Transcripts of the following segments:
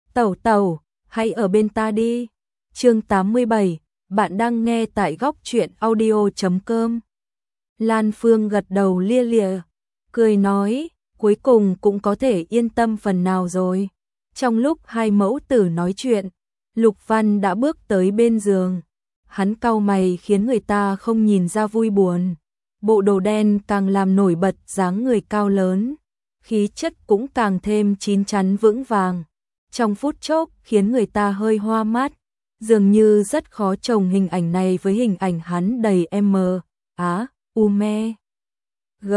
Tẩu tẩu, hãy ở bên ta đi. Chương 87, bạn đang nghe tại góc truyện audio.com. Lan Phương gật đầu lia lịa, cười nói, cuối cùng cũng có thể yên tâm phần nào rồi. Trong lúc hai mẫu tử nói chuyện, Lục Văn đã bước tới bên giường. Hắn cau mày khiến người ta không nhìn ra vui buồn. Bộ đồ đen càng làm nổi bật dáng người cao lớn, khí chất cũng càng thêm chín chắn vững vàng. Trong phút chốc khiến người ta hơi hoa mắt, dường như rất khó chồng hình ảnh này với hình ảnh hắn đầy me, g,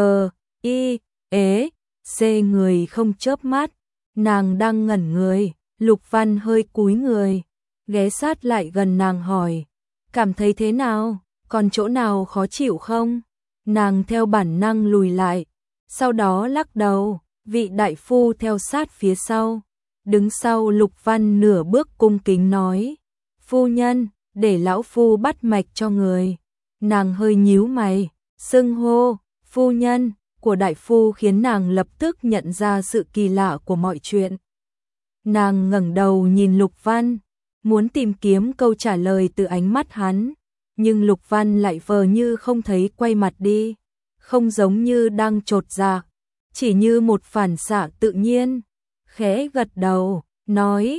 i, ế, c người không chớp mắt. Nàng đang ngẩn người, Lục Văn hơi cúi người, ghé sát lại gần nàng hỏi, cảm thấy thế nào, còn chỗ nào khó chịu không? Nàng theo bản năng lùi lại, sau đó lắc đầu, vị đại phu theo sát phía sau. Đứng sau Lục Văn nửa bước cung kính nói, phu nhân, để lão phu bắt mạch cho người. Nàng hơi nhíu mày, xưng hô, phu nhân, của đại phu khiến nàng lập tức nhận ra sự kỳ lạ của mọi chuyện. Nàng ngẩng đầu nhìn Lục Văn, muốn tìm kiếm câu trả lời từ ánh mắt hắn, nhưng Lục Văn lại vờ như không thấy quay mặt đi, không giống như đang chột dạ, chỉ như một phản xạ tự nhiên. Khẽ gật đầu, nói,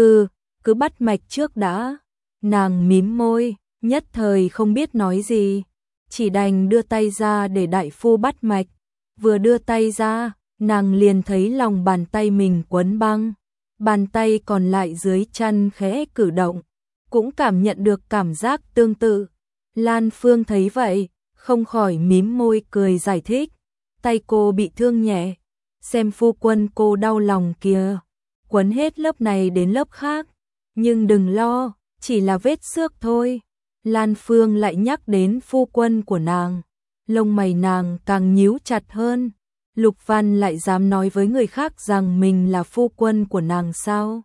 cứ bắt mạch trước đã. Nàng mím môi, nhất thời không biết nói gì, chỉ đành đưa tay ra để đại phu bắt mạch. Vừa đưa tay ra, nàng liền thấy lòng bàn tay mình quấn băng, bàn tay còn lại dưới chân khẽ cử động, cũng cảm nhận được cảm giác tương tự. Lan Phương thấy vậy, không khỏi mím môi cười giải thích, tay cô bị thương nhẹ, xem phu quân cô đau lòng kìa, quấn hết lớp này đến lớp khác, nhưng đừng lo, chỉ là vết xước thôi. Lan Phương lại nhắc đến phu quân của nàng, lông mày nàng càng nhíu chặt hơn. Lục Văn lại dám nói với người khác rằng mình là phu quân của nàng sao?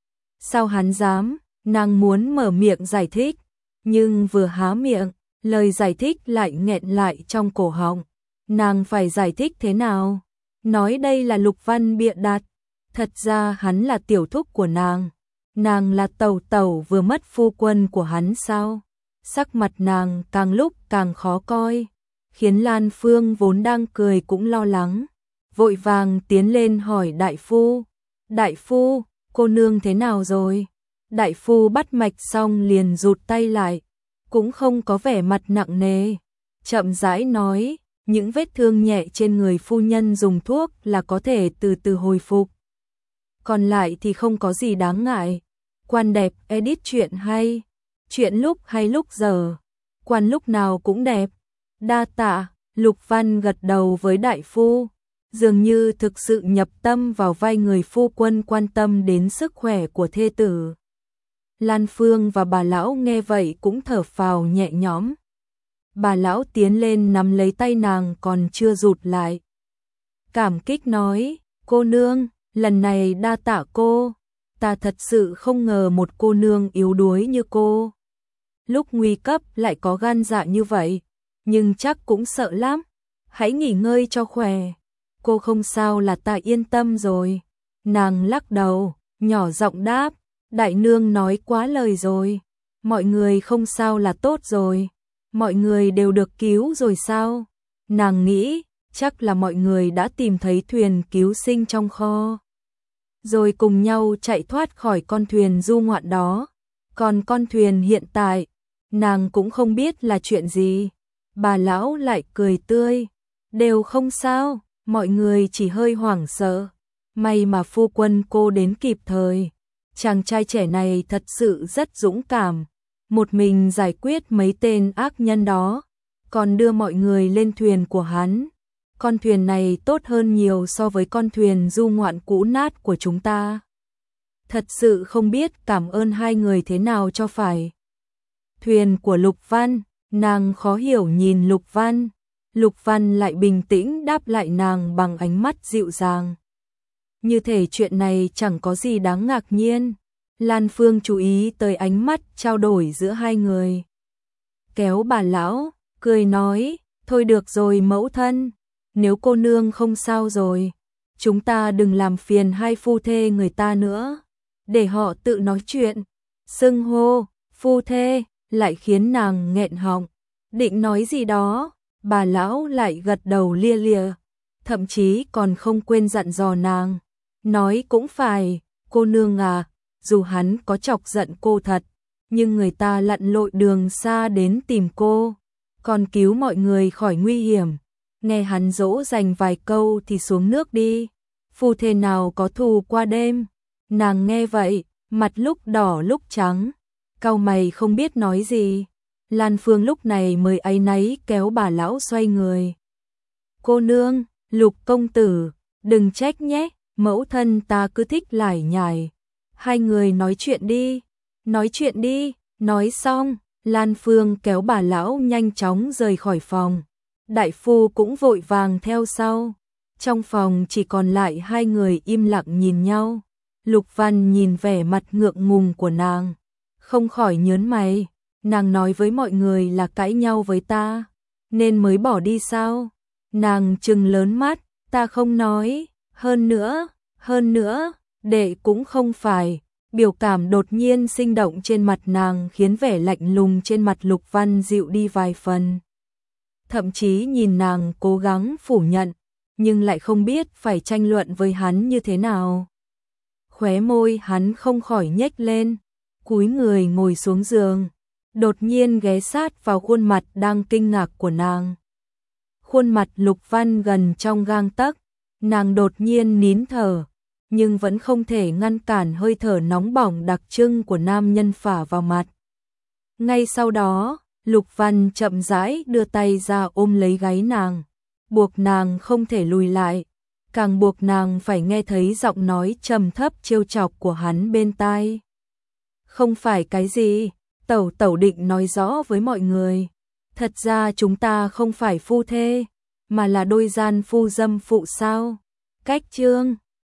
Sao hắn dám? Nàng muốn mở miệng giải thích, nhưng vừa há miệng, lời giải thích lại nghẹn lại trong cổ họng. Nàng phải giải thích thế nào? Nói đây là Lục Văn bịa đặt, thật ra hắn là tiểu thúc của nàng là tẩu tẩu vừa mất phu quân của hắn sao? Sắc mặt nàng càng lúc càng khó coi, khiến Lan Phương vốn đang cười cũng lo lắng, vội vàng tiến lên hỏi đại phu, cô nương thế nào rồi? Đại phu bắt mạch xong liền rụt tay lại, cũng không có vẻ mặt nặng nề, chậm rãi nói, những vết thương nhẹ trên người phu nhân dùng thuốc là có thể từ từ hồi phục. Còn lại thì không có gì đáng ngại. Quan đẹp edit chuyện hay, chuyện lúc hay lúc giờ, quan lúc nào cũng đẹp. Đa tạ. Lục Văn gật đầu với đại phu, dường như thực sự nhập tâm vào vai người phu quân quan tâm đến sức khỏe của thê tử. Lan Phương và bà lão nghe vậy cũng thở phào nhẹ nhõm. Bà lão tiến lên nắm lấy tay nàng còn chưa rụt lại, cảm kích nói, cô nương, lần này đa tạ cô, ta thật sự không ngờ một cô nương yếu đuối như cô, lúc nguy cấp lại có gan dạ như vậy, nhưng chắc cũng sợ lắm, hãy nghỉ ngơi cho khỏe, cô không sao là ta yên tâm rồi. Nàng lắc đầu, nhỏ giọng đáp, đại nương nói quá lời rồi, mọi người không sao là tốt rồi. Mọi người đều được cứu rồi sao? Nàng nghĩ, chắc là mọi người đã tìm thấy thuyền cứu sinh trong kho, rồi cùng nhau chạy thoát khỏi con thuyền du ngoạn đó. Còn con thuyền hiện tại, nàng cũng không biết là chuyện gì. Bà lão lại cười tươi, đều không sao, mọi người chỉ hơi hoảng sợ. May mà phu quân cô đến kịp thời. Chàng trai trẻ này thật sự rất dũng cảm, một mình giải quyết mấy tên ác nhân đó, còn đưa mọi người lên thuyền của hắn. Con thuyền này tốt hơn nhiều so với con thuyền du ngoạn cũ nát của chúng ta. Thật sự không biết cảm ơn hai người thế nào cho phải. Thuyền của Lục Văn, nàng khó hiểu nhìn Lục Văn. Lục Văn lại bình tĩnh đáp lại nàng bằng ánh mắt dịu dàng. Như thể chuyện này chẳng có gì đáng ngạc nhiên. Lan Phương chú ý tới ánh mắt trao đổi giữa hai người. Kéo bà lão, cười nói, thôi được rồi mẫu thân, nếu cô nương không sao rồi, chúng ta đừng làm phiền hai phu thê người ta nữa. để họ tự nói chuyện. Xưng hô, phu thê, lại khiến nàng nghẹn họng. Định nói gì đó, bà lão lại gật đầu lia lịa, thậm chí còn không quên dặn dò nàng. Nói cũng phải, cô nương à, dù hắn có chọc giận cô thật, nhưng người ta lặn lội đường xa đến tìm cô, còn cứu mọi người khỏi nguy hiểm. Nghe hắn dỗ dành vài câu thì xuống nước đi. Phu thê nào có thù qua đêm. Nàng nghe vậy, mặt lúc đỏ lúc trắng, cau mày không biết nói gì. Lan Phương lúc này mới áy náy kéo bà lão xoay người. Cô nương, Lục công tử, đừng trách nhé, mẫu thân ta cứ thích lải nhải. Hai người nói chuyện đi, nói chuyện đi. Nói xong, Lan Phương kéo bà lão nhanh chóng rời khỏi phòng. Đại phu cũng vội vàng theo sau. Trong phòng chỉ còn lại hai người im lặng nhìn nhau. Lục Văn nhìn vẻ mặt ngượng ngùng của nàng, không khỏi nhớn mày. Nàng nói với mọi người là cãi nhau với ta, nên mới bỏ đi sao? Nàng trừng lớn mắt, ta không nói, hơn nữa, đệ cũng không phải. Biểu cảm đột nhiên sinh động trên mặt nàng khiến vẻ lạnh lùng trên mặt Lục Văn dịu đi vài phần. Thậm chí nhìn nàng cố gắng phủ nhận, nhưng lại không biết phải tranh luận với hắn như thế nào. Khóe môi hắn không khỏi nhếch lên, cúi người ngồi xuống giường, đột nhiên ghé sát vào khuôn mặt đang kinh ngạc của nàng. Khuôn mặt Lục Văn gần trong gang tấc, nàng đột nhiên nín thở, nhưng vẫn không thể ngăn cản hơi thở nóng bỏng đặc trưng của nam nhân phả vào mặt. Ngay sau đó, Lục Văn chậm rãi đưa tay ra ôm lấy gáy nàng, buộc nàng không thể lùi lại, càng buộc nàng phải nghe thấy giọng nói trầm thấp trêu chọc của hắn bên tai. Không phải cái gì, tẩu định nói rõ với mọi người. Thật ra chúng ta không phải phu thê, mà là đôi gian phu dâm phụ sao. Cách chương